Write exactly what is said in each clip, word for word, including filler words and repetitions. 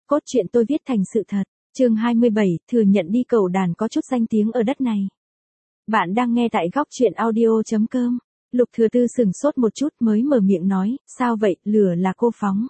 cốt truyện tôi viết thành sự thật. Chương hai mươi bảy, thừa nhận đi, Cầu Đàn có chút danh tiếng ở đất này. Bạn đang nghe tại góc truyện audio chấm com. Lục Thừa Tư sừng sốt một chút mới mở miệng nói, sao vậy, lửa là cô phóng.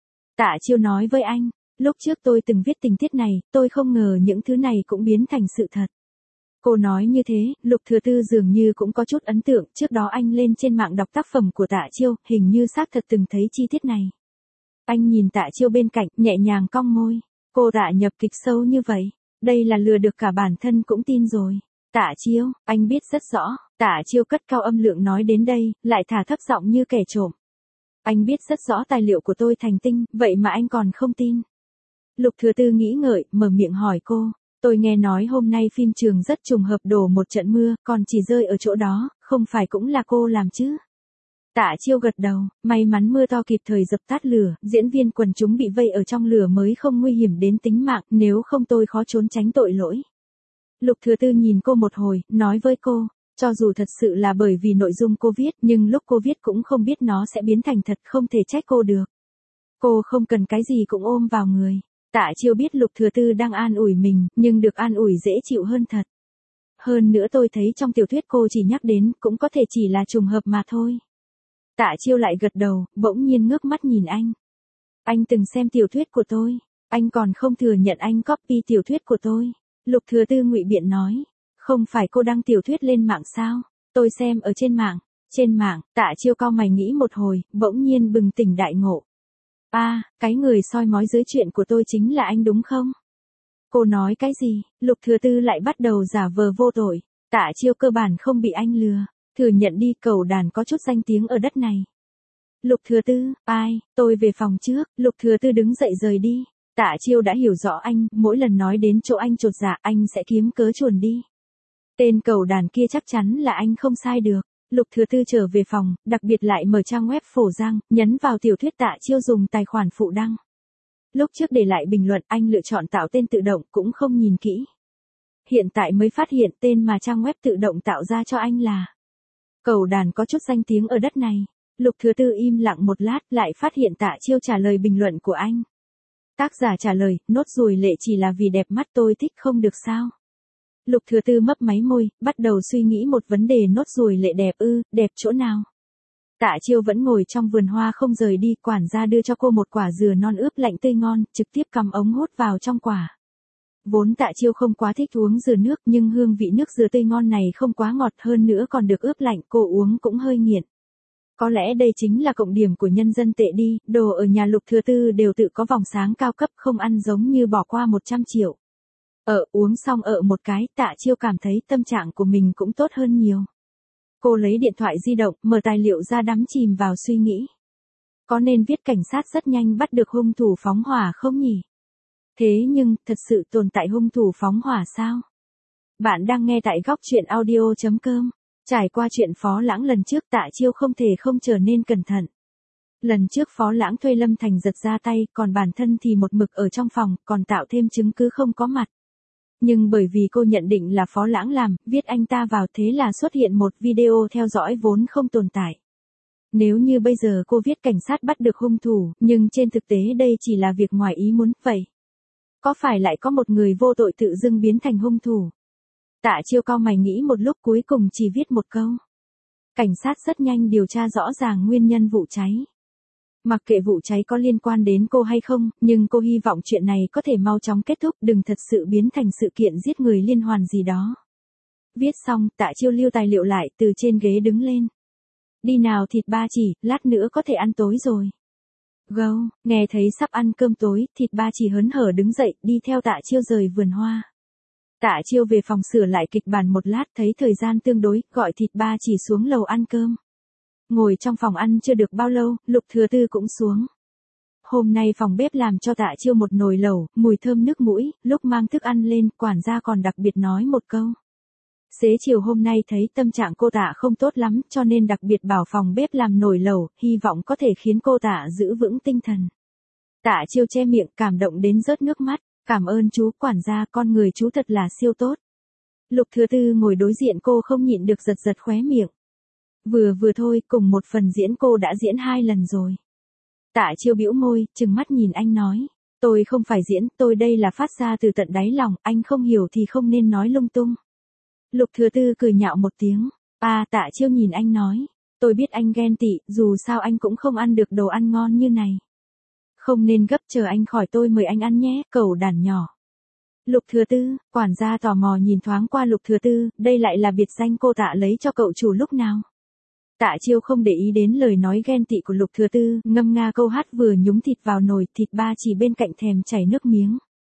Tạ Chiêu nói với anh, lúc trước tôi từng viết tình tiết này, tôi không ngờ những thứ này cũng biến thành sự thật. Cô nói như thế, Lục Thừa Tư dường như cũng có chút ấn tượng, trước đó anh lên trên mạng đọc tác phẩm của Tạ Chiêu, hình như xác thật từng thấy chi tiết này. Anh nhìn Tạ Chiêu bên cạnh, nhẹ nhàng cong môi. Cô Tạ nhập kịch sâu như vậy, đây là lừa được cả bản thân cũng tin rồi. Tạ Chiêu, anh biết rất rõ. Tạ Chiêu cất cao âm lượng nói đến đây, lại thả thấp giọng như kẻ trộm. Anh biết rất rõ tài liệu của tôi thành tinh, vậy mà anh còn không tin. Lục Thừa Tư nghĩ ngợi, mở miệng hỏi cô. Tôi nghe nói hôm nay phim trường rất trùng hợp đổ một trận mưa, còn chỉ rơi ở chỗ đó, không phải cũng là cô làm chứ? Tạ Chiêu gật đầu, may mắn mưa to kịp thời dập tắt lửa, diễn viên quần chúng bị vây ở trong lửa mới không nguy hiểm đến tính mạng, nếu không tôi khó trốn tránh tội lỗi. Lục Thừa Tư nhìn cô một hồi, nói với cô, cho dù thật sự là bởi vì nội dung cô viết, nhưng lúc cô viết cũng không biết nó sẽ biến thành thật, không thể trách cô được. Cô không cần cái gì cũng ôm vào người. Tạ Chiêu biết Lục Thừa Tư đang an ủi mình, nhưng được an ủi dễ chịu hơn thật. Hơn nữa tôi thấy trong tiểu thuyết cô chỉ nhắc đến, cũng có thể chỉ là trùng hợp mà thôi. Tạ Chiêu lại gật đầu, bỗng nhiên ngước mắt nhìn anh. Anh từng xem tiểu thuyết của tôi, anh còn không thừa nhận anh copy tiểu thuyết của tôi. Lục Thừa Tư ngụy biện nói, không phải cô đăng tiểu thuyết lên mạng sao? Tôi xem ở trên mạng. Trên mạng, Tạ Chiêu cau mày nghĩ một hồi, bỗng nhiên bừng tỉnh đại ngộ. A, à, cái người soi mói dưới chuyện của tôi chính là anh đúng không? Cô nói cái gì? Lục Thừa Tư lại bắt đầu giả vờ vô tội. Tạ Chiêu cơ bản không bị anh lừa. Thừa nhận đi, Cầu Đàn có chút danh tiếng ở đất này. Lục Thừa Tư, ai, tôi về phòng trước. Lục Thừa Tư đứng dậy rời đi. Tạ Chiêu đã hiểu rõ anh, mỗi lần nói đến chỗ anh chột dạ, anh sẽ kiếm cớ chuồn đi. Tên Cầu Đàn kia chắc chắn là anh không sai được. Lục Thừa Tư trở về phòng, đặc biệt lại mở trang web Phổ Giang, nhấn vào tiểu thuyết Tạ Chiêu dùng tài khoản phụ đăng. Lúc trước để lại bình luận, anh lựa chọn tạo tên tự động, cũng không nhìn kỹ. Hiện tại mới phát hiện tên mà trang web tự động tạo ra cho anh là Cầu Đàn có chút danh tiếng ở đất này. Lục Thừa Tư im lặng một lát, lại phát hiện Tạ Chiêu trả lời bình luận của anh. Tác giả trả lời, nốt ruồi lệ chỉ là vì đẹp mắt tôi thích không được sao? Lục Thừa Tư mấp máy môi, bắt đầu suy nghĩ một vấn đề, nốt ruồi lệ đẹp ư, đẹp chỗ nào? Tạ Chiêu vẫn ngồi trong vườn hoa không rời đi, quản gia đưa cho cô một quả dừa non ướp lạnh tươi ngon, trực tiếp cầm ống hút vào trong quả. Vốn Tạ Chiêu không quá thích uống dừa nước, nhưng hương vị nước dừa tươi ngon này không quá ngọt, hơn nữa còn được ướp lạnh, cô uống cũng hơi nghiện. Có lẽ đây chính là cộng điểm của nhân dân tệ đi, đồ ở nhà Lục Thừa Tư đều tự có vòng sáng cao cấp, không ăn giống như bỏ qua một trăm triệu. Ở uống xong ở một cái, Tạ Chiêu cảm thấy tâm trạng của mình cũng tốt hơn nhiều. Cô lấy điện thoại di động, mở tài liệu ra, đắm chìm vào suy nghĩ. Có nên viết cảnh sát rất nhanh bắt được hung thủ phóng hỏa không nhỉ? Thế nhưng, thật sự tồn tại hung thủ phóng hỏa sao? Bạn đang nghe tại góc truyện audio chấm com. Trải qua chuyện Phó Lãng lần trước, Tạ Chiêu không thể không trở nên cẩn thận. Lần trước Phó Lãng thuê Lâm Thành Giật ra tay, còn bản thân thì một mực ở trong phòng, còn tạo thêm chứng cứ không có mặt. Nhưng bởi vì cô nhận định là Phó Lãng làm, viết anh ta vào, thế là xuất hiện một video theo dõi vốn không tồn tại. Nếu như bây giờ cô viết cảnh sát bắt được hung thủ, nhưng trên thực tế đây chỉ là việc ngoài ý muốn, vậy có phải lại có một người vô tội tự dưng biến thành hung thủ? Tạ Chiêu cau mày nghĩ một lúc, cuối cùng chỉ viết một câu. Cảnh sát rất nhanh điều tra rõ ràng nguyên nhân vụ cháy. Mặc kệ vụ cháy có liên quan đến cô hay không, nhưng cô hy vọng chuyện này có thể mau chóng kết thúc, đừng thật sự biến thành sự kiện giết người liên hoàn gì đó. Viết xong, Tạ Chiêu lưu tài liệu lại, từ trên ghế đứng lên. Đi nào Thịt Ba Chỉ, lát nữa có thể ăn tối rồi. Gâu, nghe thấy sắp ăn cơm tối, Thịt Ba Chỉ hớn hở đứng dậy, đi theo Tạ Chiêu rời vườn hoa. Tạ Chiêu về phòng sửa lại kịch bản một lát, thấy thời gian tương đối, gọi Thịt Ba Chỉ xuống lầu ăn cơm. Ngồi trong phòng ăn chưa được bao lâu, Lục Thừa Tư cũng xuống. Hôm nay phòng bếp làm cho Tạ Chiêu một nồi lẩu, mùi thơm nước mũi, lúc mang thức ăn lên, quản gia còn đặc biệt nói một câu. Xế chiều hôm nay thấy tâm trạng cô Tạ không tốt lắm, cho nên đặc biệt bảo phòng bếp làm nồi lẩu, hy vọng có thể khiến cô Tạ giữ vững tinh thần. Tạ Chiêu che miệng, cảm động đến rớt nước mắt. Cảm ơn chú quản gia, con người chú thật là siêu tốt. Lục Thừa Tư ngồi đối diện cô không nhịn được giật giật khóe miệng. Vừa vừa thôi, cùng một phần diễn cô đã diễn hai lần rồi. Tạ Chiêu bĩu môi, trừng mắt nhìn anh nói. Tôi không phải diễn, tôi đây là phát ra từ tận đáy lòng, anh không hiểu thì không nên nói lung tung. Lục Thừa Tư cười nhạo một tiếng. À, Tạ Chiêu nhìn anh nói. Tôi biết anh ghen tị, dù sao anh cũng không ăn được đồ ăn ngon như này. Không nên gấp, chờ anh khỏi tôi mời anh ăn nhé, cẩu đàn nhỏ. Lục Thừa Tư, quản gia tò mò nhìn thoáng qua Lục Thừa Tư, đây lại là biệt danh cô Tạ lấy cho cậu chủ lúc nào. Tạ Chiêu không để ý đến lời nói ghen tị của Lục Thừa Tư, ngâm nga câu hát vừa nhúng thịt vào nồi, thịt ba chỉ bên cạnh thèm chảy nước miếng.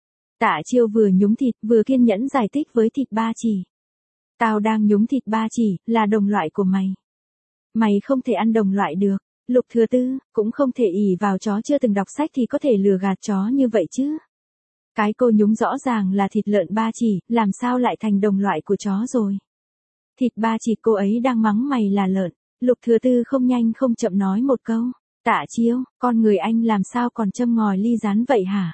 Tạ Chiêu vừa nhúng thịt, vừa kiên nhẫn giải thích với thịt ba chỉ. Tao đang nhúng thịt ba chỉ, là đồng loại của mày. Mày không thể ăn đồng loại được. Lục Thừa Tư, cũng không thể ỷ vào chó chưa từng đọc sách thì có thể lừa gạt chó như vậy chứ. Cái cô nhúng rõ ràng là thịt lợn ba chỉ, làm sao lại thành đồng loại của chó rồi. Thịt ba chỉ, cô ấy đang mắng mày là lợn. Lục Thừa Tư không nhanh không chậm nói một câu. Tạ Chiêu, con người anh làm sao còn châm ngòi ly rán vậy hả?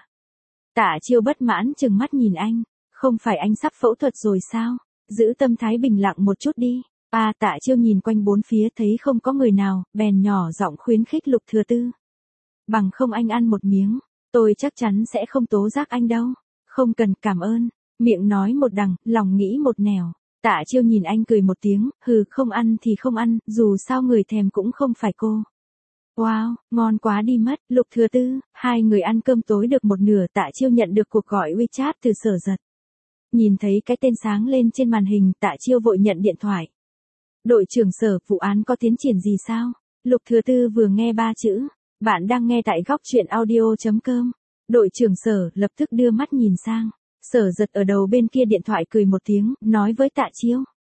Tạ Chiêu bất mãn trừng mắt nhìn anh. Không phải anh sắp phẫu thuật rồi sao? Giữ tâm thái bình lặng một chút đi. À, Tạ Chiêu nhìn quanh bốn phía thấy không có người nào, bèn nhỏ giọng khuyến khích Lục Thừa Tư. Bằng không anh ăn một miếng, tôi chắc chắn sẽ không tố giác anh đâu. Không cần, cảm ơn. Miệng nói một đằng, lòng nghĩ một nẻo. Tạ Chiêu nhìn anh cười một tiếng, hừ, không ăn thì không ăn, dù sao người thèm cũng không phải cô. Wow, ngon quá đi mất. Lục Thừa Tư, hai người ăn cơm tối được một nửa, Tạ Chiêu nhận được cuộc gọi WeChat từ Sở Giật. Nhìn thấy cái tên sáng lên trên màn hình, Tạ Chiêu vội nhận điện thoại. Đội trưởng Sở, vụ án có tiến triển gì sao? Lục Thừa Tư vừa nghe ba chữ. Bạn đang nghe tại góc truyện audio chấm com. Đội trưởng Sở lập tức đưa mắt nhìn sang. Sở Giật ở đầu bên kia điện thoại cười một tiếng, nói với Tạ Chiêu.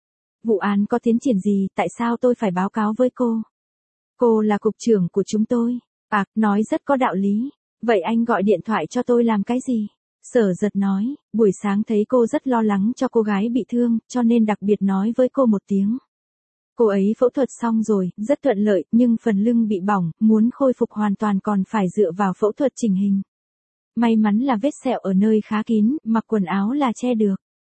Vụ án có tiến triển gì, tại sao tôi phải báo cáo với cô? Cô là cục trưởng của chúng tôi. À, nói rất có đạo lý. Vậy anh gọi điện thoại cho tôi làm cái gì? Sở Giật nói, buổi sáng thấy cô rất lo lắng cho cô gái bị thương, cho nên đặc biệt nói với cô một tiếng. Cô ấy phẫu thuật xong rồi, rất thuận lợi, nhưng phần lưng bị bỏng, muốn khôi phục hoàn toàn còn phải dựa vào phẫu thuật chỉnh hình. May mắn là vết sẹo ở nơi khá kín, mặc quần áo là che được.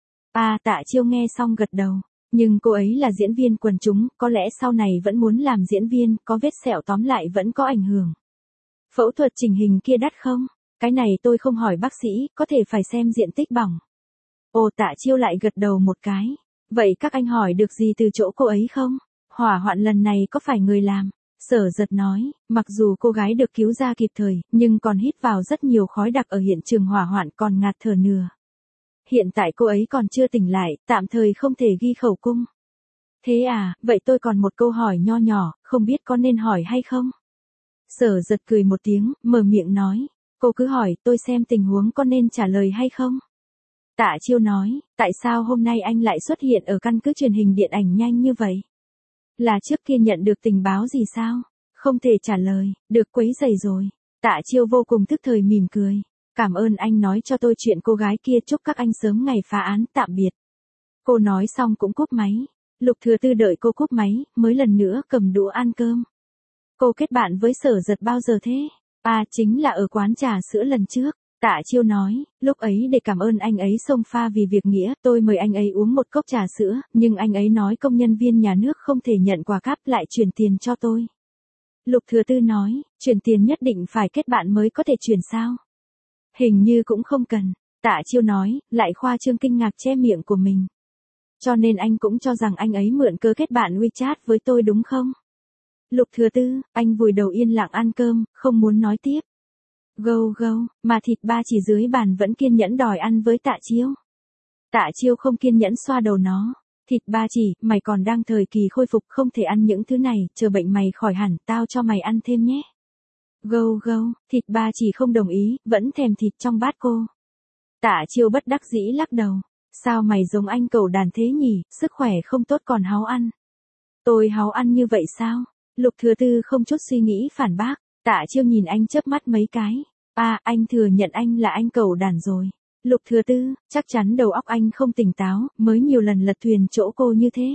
À, Tạ Chiêu nghe xong gật đầu. Nhưng cô ấy là diễn viên quần chúng, có lẽ sau này vẫn muốn làm diễn viên, có vết sẹo tóm lại vẫn có ảnh hưởng. Phẫu thuật chỉnh hình kia đắt không? Cái này tôi không hỏi bác sĩ, có thể phải xem diện tích bỏng. Ồ, Tạ Chiêu lại gật đầu một cái. Vậy các anh hỏi được gì từ chỗ cô ấy không? Hỏa hoạn lần này có phải người làm? Sở Giật nói, mặc dù cô gái được cứu ra kịp thời, nhưng còn hít vào rất nhiều khói đặc ở hiện trường hỏa hoạn còn ngạt thở nửa. Hiện tại cô ấy còn chưa tỉnh lại, tạm thời không thể ghi khẩu cung. Thế à, vậy tôi còn một câu hỏi nho nhỏ, không biết có nên hỏi hay không? Sở Giật cười một tiếng, mở miệng nói, cô cứ hỏi, tôi xem tình huống có nên trả lời hay không? Tạ Chiêu nói, tại sao hôm nay anh lại xuất hiện ở căn cứ truyền hình điện ảnh nhanh như vậy? Là trước kia nhận được tình báo gì sao? Không thể trả lời, được quấy rầy rồi. Tạ Chiêu vô cùng tức thời mỉm cười. Cảm ơn anh nói cho tôi chuyện cô gái kia, chúc các anh sớm ngày phá án, tạm biệt. Cô nói xong cũng cúp máy. Lục Thừa Tư đợi cô cúp máy, mới lần nữa cầm đũa ăn cơm. Cô kết bạn với Sở Giật bao giờ thế? À, chính là ở quán trà sữa lần trước. Tạ Chiêu nói, lúc ấy để cảm ơn anh ấy xông pha vì việc nghĩa, tôi mời anh ấy uống một cốc trà sữa, nhưng anh ấy nói công nhân viên nhà nước không thể nhận quà cáp, lại chuyển tiền cho tôi. Lục Thừa Tư nói, chuyển tiền nhất định phải kết bạn mới có thể chuyển sao? Hình như cũng không cần. Tạ Chiêu nói, lại khoa trương kinh ngạc che miệng của mình. Cho nên anh cũng cho rằng anh ấy mượn cớ kết bạn WeChat với tôi đúng không? Lục Thừa Tư, anh vùi đầu yên lặng ăn cơm, không muốn nói tiếp. Gâu gâu, mà thịt ba chỉ dưới bàn vẫn kiên nhẫn đòi ăn với Tạ Chiêu. Tạ Chiêu không kiên nhẫn xoa đầu nó. Thịt ba chỉ, mày còn đang thời kỳ khôi phục, không thể ăn những thứ này, chờ bệnh mày khỏi hẳn, tao cho mày ăn thêm nhé. Gâu gâu, thịt ba chỉ không đồng ý, vẫn thèm thịt trong bát cô. Tạ Chiêu bất đắc dĩ lắc đầu. Sao mày giống anh cẩu đàn thế nhỉ, sức khỏe không tốt còn háu ăn. Tôi háu ăn như vậy sao? Lục Thừa Tư không chút suy nghĩ phản bác. Tạ Chiêu nhìn anh chớp mắt mấy cái. À, anh thừa nhận anh là anh cẩu đàn rồi. Lục Thừa Tư, chắc chắn đầu óc anh không tỉnh táo, mới nhiều lần lật thuyền chỗ cô như thế.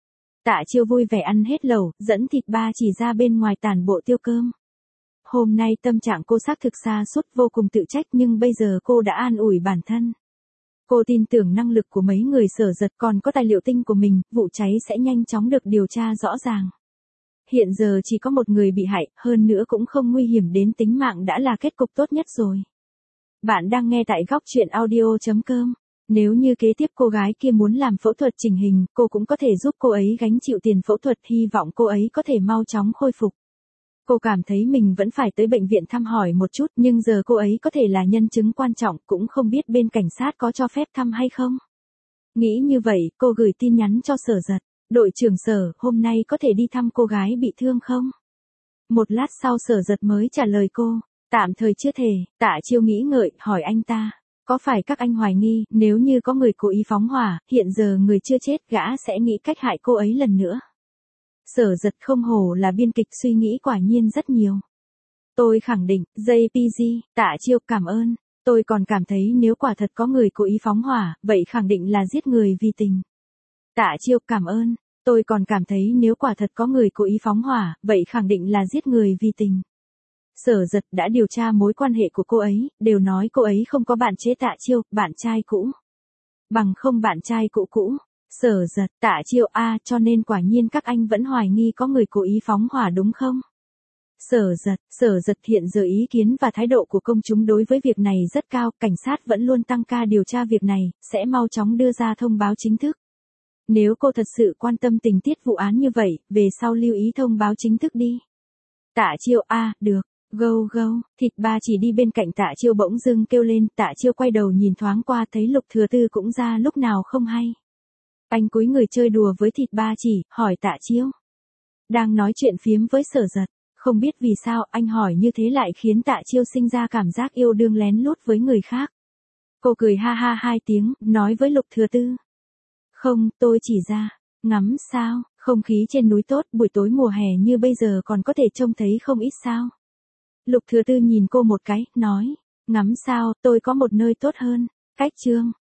Tạ Chiêu vui vẻ ăn hết lẩu, dẫn thịt ba chỉ ra bên ngoài tản bộ tiêu cơm. Hôm nay tâm trạng cô xác thực sa sút, vô cùng tự trách, nhưng bây giờ cô đã an ủi bản thân. Cô tin tưởng năng lực của mấy người Sở Giật, còn có tài liệu tinh của mình, vụ cháy sẽ nhanh chóng được điều tra rõ ràng. Hiện giờ chỉ có một người bị hại, hơn nữa cũng không nguy hiểm đến tính mạng đã là kết cục tốt nhất rồi. Bạn đang nghe tại góc chuyện audio chấm com. Nếu như kế tiếp cô gái kia muốn làm phẫu thuật chỉnh hình, cô cũng có thể giúp cô ấy gánh chịu tiền phẫu thuật, hy vọng cô ấy có thể mau chóng khôi phục. Cô cảm thấy mình vẫn phải tới bệnh viện thăm hỏi một chút, nhưng giờ cô ấy có thể là nhân chứng quan trọng, cũng không biết bên cảnh sát có cho phép thăm hay không. Nghĩ như vậy, cô gửi tin nhắn cho Sở Giật. Đội trưởng Sở, hôm nay có thể đi thăm cô gái bị thương không? Một lát sau Sở Giật mới trả lời cô. Tạm thời chưa thể. Tạ Chiêu nghĩ ngợi, hỏi anh ta. Có phải các anh hoài nghi, nếu như có người cố ý phóng hỏa, hiện giờ người chưa chết, gã sẽ nghĩ cách hại cô ấy lần nữa? Sở Giật không hổ là biên kịch, suy nghĩ quả nhiên rất nhiều. Tôi khẳng định, jê pê giê, Tạ Chiêu, cảm ơn. Tôi còn cảm thấy nếu quả thật có người cố ý phóng hỏa, vậy khẳng định là giết người vì tình. Tạ Chiêu, cảm ơn. Tôi còn cảm thấy nếu quả thật có người cố ý phóng hỏa, vậy khẳng định là giết người vì tình. Sở Giật đã điều tra mối quan hệ của cô ấy, đều nói cô ấy không có bạn chế. Tạ Chiêu, bạn trai cũ. Bằng không bạn trai cũ cũ. Sở Giật, Tạ Chiêu, a, cho nên quả nhiên các anh vẫn hoài nghi có người cố ý phóng hỏa đúng không? Sở Giật, Sở Giật hiện giờ ý kiến và thái độ của công chúng đối với việc này rất cao, cảnh sát vẫn luôn tăng ca điều tra việc này, sẽ mau chóng đưa ra thông báo chính thức. Nếu cô thật sự quan tâm tình tiết vụ án như vậy, về sau lưu ý thông báo chính thức đi. Tạ Chiêu, a, được. Gâu gâu, Thịt Ba Chỉ đi bên cạnh Tạ Chiêu bỗng dưng kêu lên, Tạ Chiêu quay đầu nhìn thoáng qua thấy Lục Thừa Tư cũng ra lúc nào không hay. Anh cúi người chơi đùa với Thịt Ba Chỉ, hỏi Tạ Chiêu. Đang nói chuyện phiếm với Sở Giật, không biết vì sao anh hỏi như thế lại khiến Tạ Chiêu sinh ra cảm giác yêu đương lén lút với người khác. Cô cười ha ha hai tiếng, nói với Lục Thừa Tư. Không, tôi chỉ ra, ngắm sao, không khí trên núi tốt, buổi tối mùa hè như bây giờ còn có thể trông thấy không ít sao. Lục Thừa Tư nhìn cô một cái, nói, ngắm sao, tôi có một nơi tốt hơn, cách Trương.